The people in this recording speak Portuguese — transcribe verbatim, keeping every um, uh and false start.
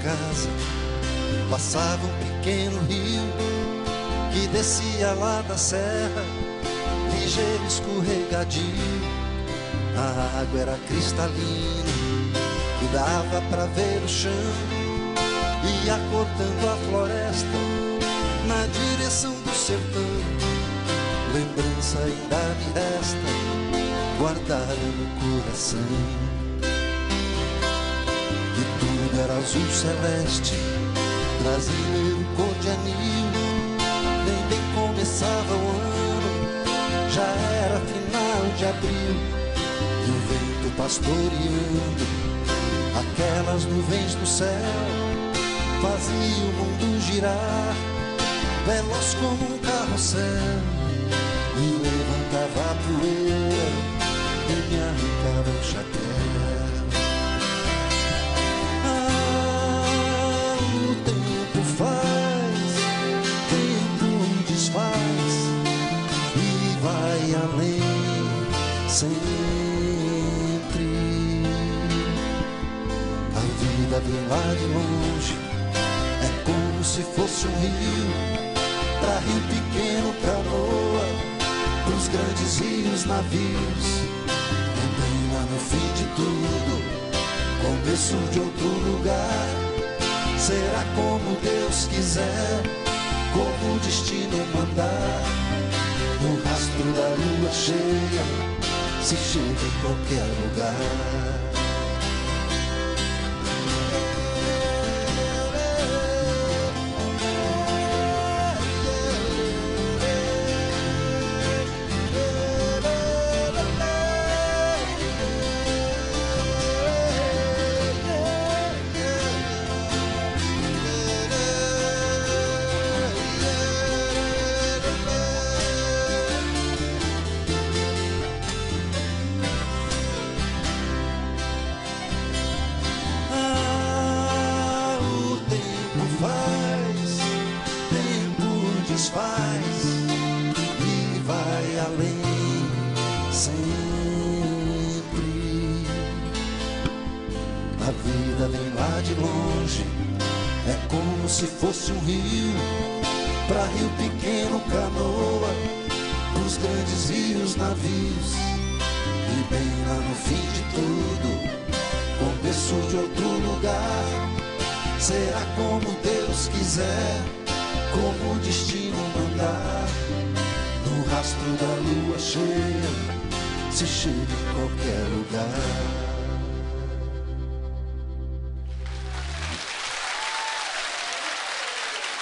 casa passava um pequeno rio que descia lá da serra, ligeiro, escorregadio. A água era cristalina, que dava pra ver o chão, ia cortando a floresta na direção do sertão. Lembrança ainda me resta, guardada no coração. E tudo era azul celeste, brasileiro cor de anil. Nem bem começava o ano, já era final de abril. E o vento pastoreando aquelas nuvens do céu fazia o mundo girar, veloz como um carrossel. E levantava a poeira e me arrancava o chapéu. Ah, o tempo faz, tempo desfaz e vai além sempre. A vida vem lá de longe, é como se fosse um rio, pra rio pequeno, canoa, pros grandes rios, navios. É bem lá no fim de tudo, começo de outro lugar. Será como Deus quiser, como o destino mandar. No rastro da lua cheia, se chega em qualquer lugar. Faz e vai além sempre. A vida vem lá de longe, é como se fosse um rio, pra rio pequeno, canoa, pros grandes rios, navios. E bem lá no fim de tudo, começo de outro lugar. Será como Deus quiser, como o destino mandar. No rastro da lua cheia, se chega em qualquer lugar.